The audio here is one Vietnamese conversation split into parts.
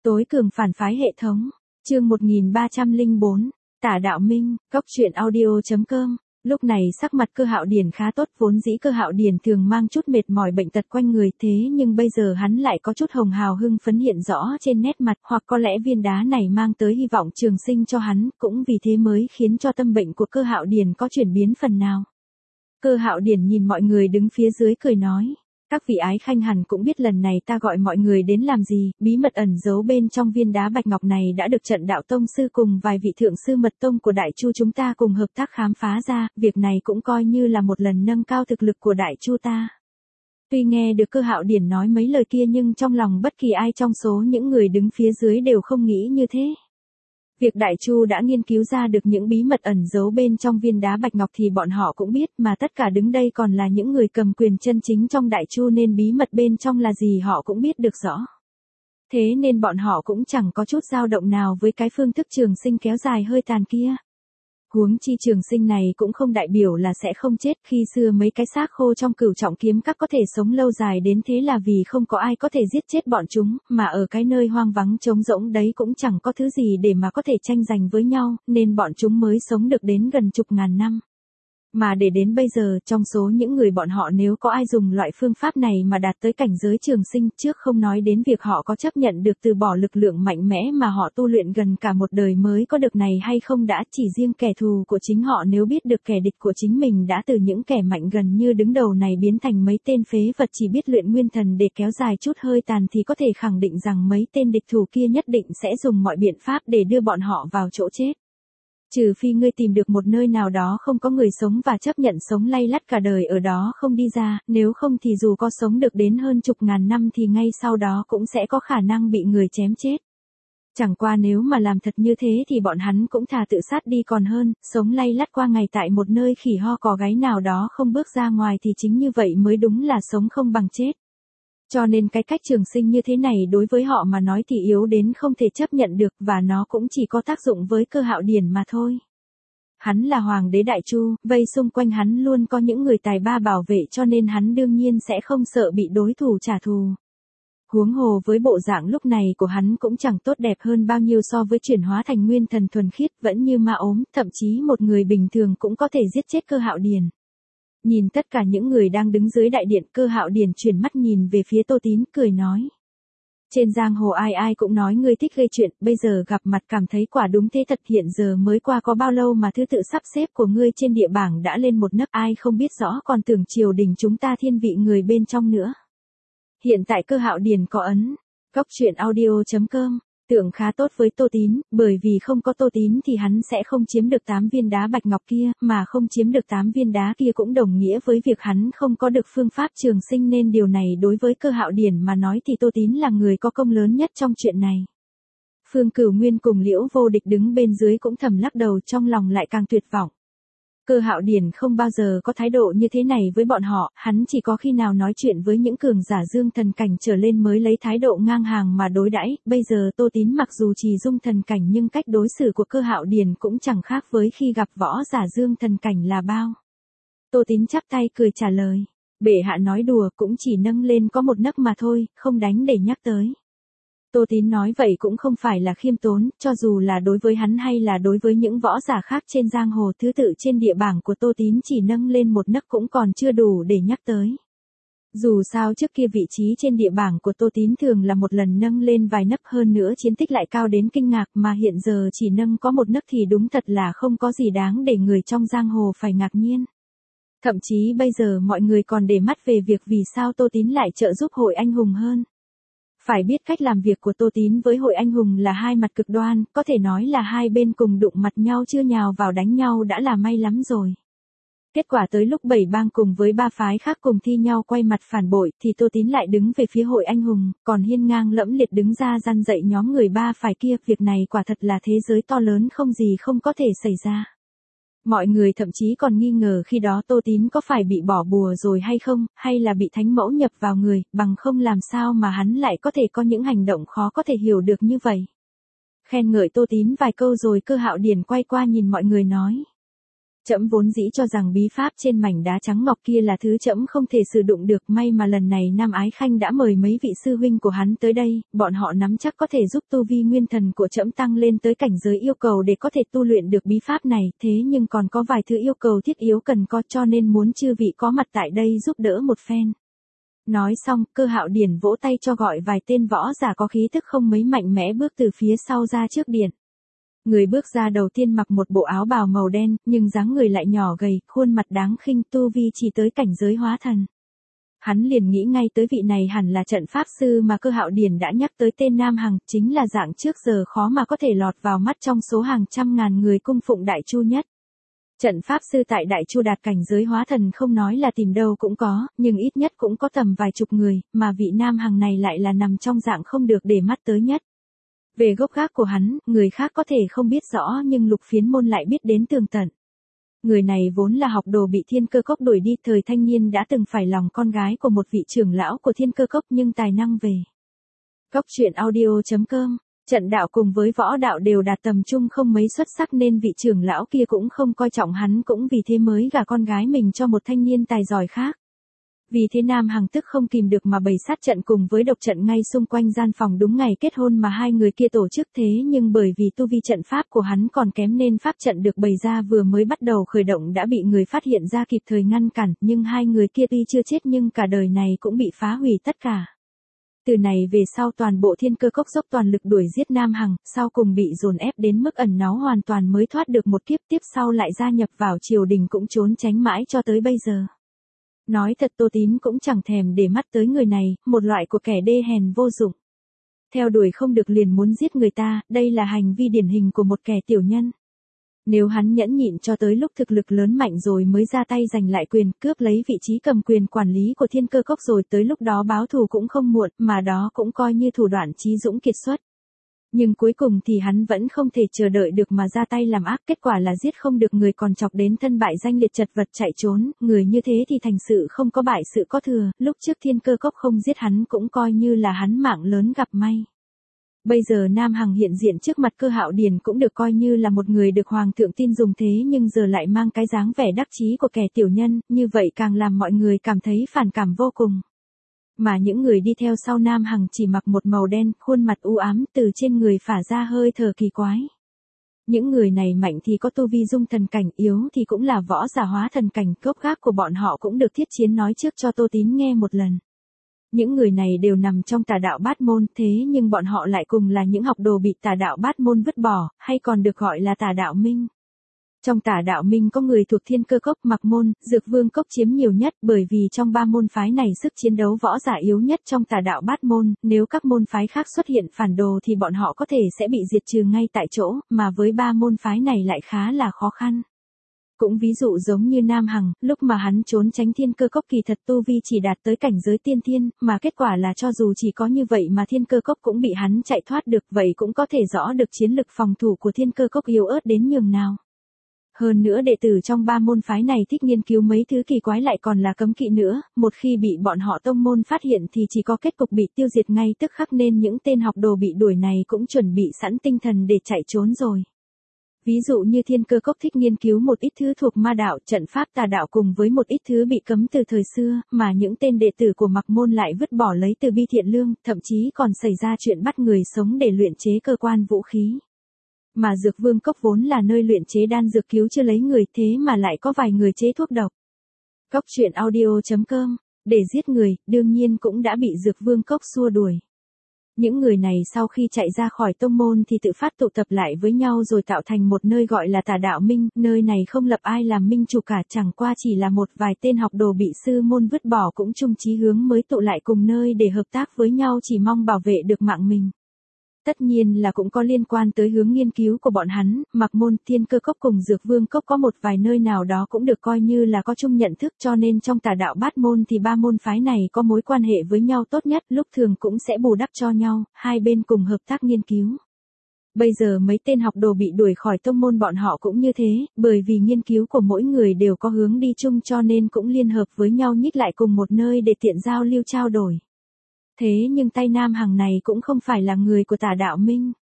Tối cường phản phái hệ thống. Chương 1304. Tả Đạo Minh, Cốc truyện audio.com. Lúc này sắc mặt Cơ Hạo Điền khá tốt, vốn dĩ Cơ Hạo Điền thường mang chút mệt mỏi bệnh tật quanh người, thế nhưng bây giờ hắn lại có chút hồng hào hưng phấn hiện rõ trên nét mặt, hoặc có lẽ viên đá này mang tới hy vọng trường sinh cho hắn, cũng vì thế mới khiến cho tâm bệnh của Cơ Hạo Điền có chuyển biến phần nào. Cơ Hạo Điền nhìn mọi người đứng phía dưới cười nói. Các vị ái khanh hẳn cũng biết lần này ta gọi mọi người đến làm gì, bí mật ẩn giấu bên trong viên đá bạch ngọc này đã được trận đạo tông sư cùng vài vị thượng sư mật tông của Đại Chu chúng ta cùng hợp tác khám phá ra, việc này cũng coi như là một lần nâng cao thực lực của Đại Chu ta. Tuy nghe được Cơ Hạo Điền nói mấy lời kia nhưng trong lòng bất kỳ ai trong số những người đứng phía dưới đều không nghĩ như thế. Việc Đại Chu đã nghiên cứu ra được những bí mật ẩn giấu bên trong viên đá bạch ngọc thì bọn họ cũng biết, mà tất cả đứng đây còn là những người cầm quyền chân chính trong Đại Chu nên bí mật bên trong là gì họ cũng biết được rõ. Thế nên bọn họ cũng chẳng có chút dao động nào với cái phương thức trường sinh kéo dài hơi tàn kia. Huống chi trường sinh này cũng không đại biểu là sẽ không chết, khi xưa mấy cái xác khô trong Cửu Trọng Kiếm Các có thể sống lâu dài đến thế là vì không có ai có thể giết chết bọn chúng, mà ở cái nơi hoang vắng trống rỗng đấy cũng chẳng có thứ gì để mà có thể tranh giành với nhau, nên bọn chúng mới sống được đến gần chục ngàn năm. Mà để đến bây giờ, trong số những người bọn họ nếu có ai dùng loại phương pháp này mà đạt tới cảnh giới trường sinh, trước không nói đến việc họ có chấp nhận được từ bỏ lực lượng mạnh mẽ mà họ tu luyện gần cả một đời mới có được này hay không, đã chỉ riêng kẻ thù của chính họ nếu biết được kẻ địch của chính mình đã từ những kẻ mạnh gần như đứng đầu này biến thành mấy tên phế vật chỉ biết luyện nguyên thần để kéo dài chút hơi tàn thì có thể khẳng định rằng mấy tên địch thù kia nhất định sẽ dùng mọi biện pháp để đưa bọn họ vào chỗ chết. Trừ phi ngươi tìm được một nơi nào đó không có người sống và chấp nhận sống lay lắt cả đời ở đó không đi ra, nếu không thì dù có sống được đến hơn chục ngàn năm thì ngay sau đó cũng sẽ có khả năng bị người chém chết. Chẳng qua nếu mà làm thật như thế thì bọn hắn cũng thà tự sát đi còn hơn, sống lay lắt qua ngày tại một nơi khỉ ho cò gáy nào đó không bước ra ngoài thì chính như vậy mới đúng là sống không bằng chết. Cho nên cái cách trường sinh như thế này đối với họ mà nói thì yếu đến không thể chấp nhận được, và nó cũng chỉ có tác dụng với Cơ Hạo Điền mà thôi. Hắn là hoàng đế Đại Chu, vây xung quanh hắn luôn có những người tài ba bảo vệ cho nên hắn đương nhiên sẽ không sợ bị đối thủ trả thù. Huống hồ với bộ dạng lúc này của hắn cũng chẳng tốt đẹp hơn bao nhiêu so với chuyển hóa thành nguyên thần thuần khiết, vẫn như ma ốm, thậm chí một người bình thường cũng có thể giết chết Cơ Hạo Điền. Nhìn tất cả những người đang đứng dưới đại điện, Cơ Hạo Điền chuyển mắt nhìn về phía Tô Tín, cười nói. Trên giang hồ ai ai cũng nói ngươi thích gây chuyện, bây giờ gặp mặt cảm thấy quả đúng thế thật, hiện giờ mới qua có bao lâu mà thứ tự sắp xếp của ngươi trên địa bảng đã lên một nấc, ai không biết rõ còn tưởng triều đình chúng ta thiên vị người bên trong nữa. Hiện tại Cơ Hạo Điền có ấn, Cốc truyện audio.com. Tưởng khá tốt với Tô Tín, bởi vì không có Tô Tín thì hắn sẽ không chiếm được 8 viên đá bạch ngọc kia, mà không chiếm được 8 viên đá kia cũng đồng nghĩa với việc hắn không có được phương pháp trường sinh, nên điều này đối với Cơ Hạo Điền mà nói thì Tô Tín là người có công lớn nhất trong chuyện này. Phương Cửu Nguyên cùng Liễu Vô Địch đứng bên dưới cũng thầm lắc đầu, trong lòng lại càng tuyệt vọng. Cơ Hạo Điền không bao giờ có thái độ như thế này với bọn họ, hắn chỉ có khi nào nói chuyện với những cường giả dương thần cảnh trở lên mới lấy thái độ ngang hàng mà đối đãi. Bây giờ Tô Tín mặc dù chỉ dung thần cảnh nhưng cách đối xử của Cơ Hạo Điền cũng chẳng khác với khi gặp võ giả dương thần cảnh là bao. Tô Tín chắp tay cười trả lời, bệ hạ nói đùa, cũng chỉ nâng lên có một nấc mà thôi, không đánh để nhắc tới. Tô Tín nói vậy cũng không phải là khiêm tốn, cho dù là đối với hắn hay là đối với những võ giả khác trên giang hồ, thứ tự trên địa bảng của Tô Tín chỉ nâng lên một nấc cũng còn chưa đủ để nhắc tới. Dù sao trước kia vị trí trên địa bảng của Tô Tín thường là một lần nâng lên vài nấc, hơn nữa chiến tích lại cao đến kinh ngạc, mà hiện giờ chỉ nâng có một nấc thì đúng thật là không có gì đáng để người trong giang hồ phải ngạc nhiên. Thậm chí bây giờ mọi người còn để mắt về việc vì sao Tô Tín lại trợ giúp Hội Anh Hùng hơn. Phải biết cách làm việc của Tô Tín với Hội Anh Hùng là hai mặt cực đoan, có thể nói là hai bên cùng đụng mặt nhau chưa nhào vào đánh nhau đã là may lắm rồi. Kết quả tới lúc 7 bang cùng với 3 phái khác cùng thi nhau quay mặt phản bội thì Tô Tín lại đứng về phía Hội Anh Hùng, còn hiên ngang lẫm liệt đứng ra răn dạy nhóm người 3 phái kia, việc này quả thật là thế giới to lớn không gì không có thể xảy ra. Mọi người thậm chí còn nghi ngờ khi đó Tô Tín có phải bị bỏ bùa rồi hay không, hay là bị thánh mẫu nhập vào người, bằng không làm sao mà hắn lại có thể có những hành động khó có thể hiểu được như vậy. Khen ngợi Tô Tín vài câu rồi Cơ Hạo Điền quay qua nhìn mọi người nói. Trẫm vốn dĩ cho rằng bí pháp trên mảnh đá trắng ngọc kia là thứ trẫm không thể sử dụng được, may mà lần này Nam Ái Khanh đã mời mấy vị sư huynh của hắn tới đây, bọn họ nắm chắc có thể giúp tu vi nguyên thần của trẫm tăng lên tới cảnh giới yêu cầu để có thể tu luyện được bí pháp này, thế nhưng còn có vài thứ yêu cầu thiết yếu cần có, cho nên muốn chư vị có mặt tại đây giúp đỡ một phen. Nói xong, Cơ Hạo Điển vỗ tay cho gọi vài tên võ giả có khí thức không mấy mạnh mẽ bước từ phía sau ra trước điện. Người bước ra đầu tiên mặc một bộ áo bào màu đen, nhưng dáng người lại nhỏ gầy, khuôn mặt đáng khinh, tu vi chỉ tới cảnh giới hóa thần. Hắn liền nghĩ ngay tới vị này hẳn là trận pháp sư mà Cơ Hạo Điển đã nhắc tới tên Nam Hằng, chính là dạng trước giờ khó mà có thể lọt vào mắt trong số hàng trăm ngàn người cung phụng Đại Chu nhất. Trận pháp sư tại Đại Chu đạt cảnh giới hóa thần không nói là tìm đâu cũng có, nhưng ít nhất cũng có tầm vài chục người, mà vị Nam Hằng này lại là nằm trong dạng không được để mắt tới nhất. Về gốc gác của hắn, người khác có thể không biết rõ nhưng Lục Phiến Môn lại biết đến tường tận. Người này vốn là học đồ bị Thiên Cơ Cốc đuổi đi, thời thanh niên đã từng phải lòng con gái của một vị trưởng lão của Thiên Cơ Cốc nhưng tài năng về. Cốc truyện audio.com, trận đạo cùng với võ đạo đều đạt tầm trung không mấy xuất sắc nên vị trưởng lão kia cũng không coi trọng hắn, cũng vì thế mới gả con gái mình cho một thanh niên tài giỏi khác. Vì thế Nam Hằng tức không kìm được mà bày sát trận cùng với độc trận ngay xung quanh gian phòng đúng ngày kết hôn mà hai người kia tổ chức, thế nhưng bởi vì tu vi trận pháp của hắn còn kém nên pháp trận được bày ra vừa mới bắt đầu khởi động đã bị người phát hiện ra kịp thời ngăn cản, nhưng hai người kia tuy chưa chết nhưng cả đời này cũng bị phá hủy tất cả. Từ này về sau toàn bộ Thiên Cơ Cốc dốc toàn lực đuổi giết Nam Hằng, sau cùng bị dồn ép đến mức ẩn náu hoàn toàn mới thoát được một kiếp, tiếp sau lại gia nhập vào triều đình cũng trốn tránh mãi cho tới bây giờ. Nói thật Tô Tín cũng chẳng thèm để mắt tới người này, một loại của kẻ đê hèn vô dụng. Theo đuổi không được liền muốn giết người ta, đây là hành vi điển hình của một kẻ tiểu nhân. Nếu hắn nhẫn nhịn cho tới lúc thực lực lớn mạnh rồi mới ra tay giành lại quyền, cướp lấy vị trí cầm quyền quản lý của Thiên Cơ Cốc rồi tới lúc đó báo thù cũng không muộn, mà đó cũng coi như thủ đoạn trí dũng kiệt xuất. Nhưng cuối cùng thì hắn vẫn không thể chờ đợi được mà ra tay làm ác, kết quả là giết không được người còn chọc đến thân bại danh liệt chật vật chạy trốn, người như thế thì thành sự không có bại sự có thừa, lúc trước Thiên Cơ Cốc không giết hắn cũng coi như là hắn mạng lớn gặp may. Bây giờ Nam Hằng hiện diện trước mặt Cơ Hạo Điển cũng được coi như là một người được Hoàng thượng tin dùng, thế nhưng giờ lại mang cái dáng vẻ đắc chí của kẻ tiểu nhân, như vậy càng làm mọi người cảm thấy phản cảm vô cùng. Mà những người đi theo sau Nam Hằng chỉ mặc một màu đen, khuôn mặt u ám, từ trên người phả ra hơi thở kỳ quái. Những người này mạnh thì có tu vi dung thần cảnh, yếu thì cũng là võ giả hóa thần cảnh, gốc gác của bọn họ cũng được Thiết Chiến nói trước cho Tô Tín nghe một lần. Những người này đều nằm trong Tà Đạo Bát Môn, thế nhưng bọn họ lại cùng là những học đồ bị Tà Đạo Bát Môn vứt bỏ, hay còn được gọi là Tà Đạo Minh. Trong Tà Đạo Minh có người thuộc Thiên Cơ Cốc, Mạc Môn, Dược Vương Cốc chiếm nhiều nhất, bởi vì trong ba môn phái này sức chiến đấu võ giả yếu nhất trong Tà Đạo Bát Môn, nếu các môn phái khác xuất hiện phản đồ thì bọn họ có thể sẽ bị diệt trừ ngay tại chỗ, mà với ba môn phái này lại khá là khó khăn. Cũng ví dụ giống như Nam Hằng, lúc mà hắn trốn tránh Thiên Cơ Cốc kỳ thật tu vi chỉ đạt tới cảnh giới tiên thiên, mà kết quả là cho dù chỉ có như vậy mà Thiên Cơ Cốc cũng bị hắn chạy thoát được, vậy cũng có thể rõ được chiến lực phòng thủ của Thiên Cơ Cốc yếu ớt đến nhường nào. Hơn nữa đệ tử trong ba môn phái này thích nghiên cứu mấy thứ kỳ quái lại còn là cấm kỵ nữa, một khi bị bọn họ tông môn phát hiện thì chỉ có kết cục bị tiêu diệt ngay tức khắc, nên những tên học đồ bị đuổi này cũng chuẩn bị sẵn tinh thần để chạy trốn rồi. Ví dụ như Thiên Cơ Cốc thích nghiên cứu một ít thứ thuộc ma đạo, trận pháp tà đạo cùng với một ít thứ bị cấm từ thời xưa, mà những tên đệ tử của Mạc Môn lại vứt bỏ lấy từ Bi Thiện Lương, thậm chí còn xảy ra chuyện bắt người sống để luyện chế cơ quan vũ khí. Mà Dược Vương Cốc vốn là nơi luyện chế đan dược cứu chữa lấy người, thế mà lại có vài người chế thuốc độc. Cốc truyện audio.com, để giết người, đương nhiên cũng đã bị Dược Vương Cốc xua đuổi. Những người này sau khi chạy ra khỏi tông môn thì tự phát tụ tập lại với nhau rồi tạo thành một nơi gọi là Tà Đạo Minh, nơi này không lập ai làm minh chủ cả, chẳng qua chỉ là một vài tên học đồ bị sư môn vứt bỏ cũng chung chí hướng mới tụ lại cùng nơi để hợp tác với nhau, chỉ mong bảo vệ được mạng mình. Tất nhiên là cũng có liên quan tới hướng nghiên cứu của bọn hắn, Mạc Môn, Thiên Cơ Cốc cùng Dược Vương Cốc có một vài nơi nào đó cũng được coi như là có chung nhận thức, cho nên trong Tà Đạo Bát Môn thì ba môn phái này có mối quan hệ với nhau tốt nhất, lúc thường cũng sẽ bù đắp cho nhau, hai bên cùng hợp tác nghiên cứu. Bây giờ mấy tên học đồ bị đuổi khỏi tông môn bọn họ cũng như thế, bởi vì nghiên cứu của mỗi người đều có hướng đi chung cho nên cũng liên hợp với nhau nhích lại cùng một nơi để tiện giao lưu trao đổi. Thế nhưng tay Nam Hằng này cũng không phải là người của Tà Đạo Minh.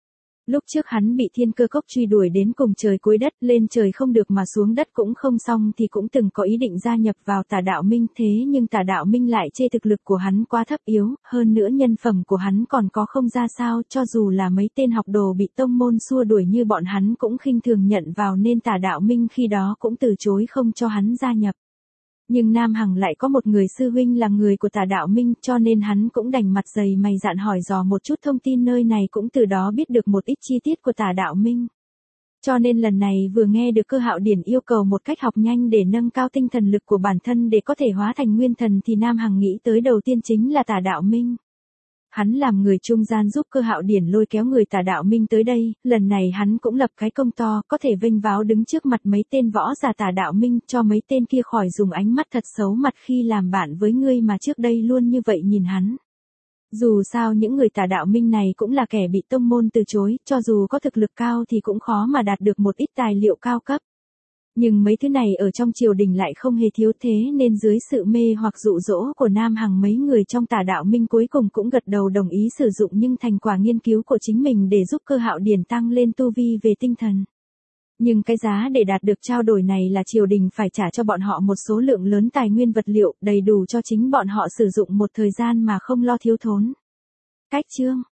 Lúc trước hắn bị thiên cơ cốc truy đuổi đến cùng trời cuối đất, lên trời không được mà xuống đất cũng không xong thì cũng từng có ý định gia nhập vào Tà Đạo Minh, thế nhưng Tà Đạo Minh lại chê thực lực của hắn quá thấp yếu, hơn nữa nhân phẩm của hắn còn có không ra sao, cho dù là mấy tên học đồ bị tông môn xua đuổi như bọn hắn cũng khinh thường nhận vào nên Tà Đạo Minh khi đó cũng từ chối không cho hắn gia nhập. Nhưng Nam Hằng lại có một người sư huynh là người của Tà Đạo Minh, cho nên hắn cũng đành mặt dày mày dạn hỏi dò một chút thông tin nơi này, cũng từ đó biết được một ít chi tiết của Tà Đạo Minh. Cho nên lần này vừa nghe được Cơ Hạo Điển yêu cầu một cách học nhanh để nâng cao tinh thần lực của bản thân để có thể hóa thành nguyên thần thì Nam Hằng nghĩ tới đầu tiên chính là Tà Đạo Minh. Hắn làm người trung gian giúp Cơ Hạo Điển lôi kéo người Tà Đạo Minh tới đây, lần này hắn cũng lập cái công to, có thể vênh váo đứng trước mặt mấy tên võ giả Tà Đạo Minh, cho mấy tên kia khỏi dùng ánh mắt thật xấu mặt khi làm bạn với ngươi mà trước đây luôn như vậy nhìn hắn. Dù sao những người Tà Đạo Minh này cũng là kẻ bị tông môn từ chối, cho dù có thực lực cao thì cũng khó mà đạt được một ít tài liệu cao cấp. Nhưng mấy thứ này ở trong triều đình lại không hề thiếu, thế nên dưới sự mê hoặc dụ dỗ của Nam Hằng, mấy người trong Tà Đạo Minh cuối cùng cũng gật đầu đồng ý sử dụng nhưng thành quả nghiên cứu của chính mình để giúp Cơ Hạo Điển tăng lên tu vi về tinh thần. Nhưng cái giá để đạt được trao đổi này là triều đình phải trả cho bọn họ một số lượng lớn tài nguyên vật liệu, đầy đủ cho chính bọn họ sử dụng một thời gian mà không lo thiếu thốn. Cách chương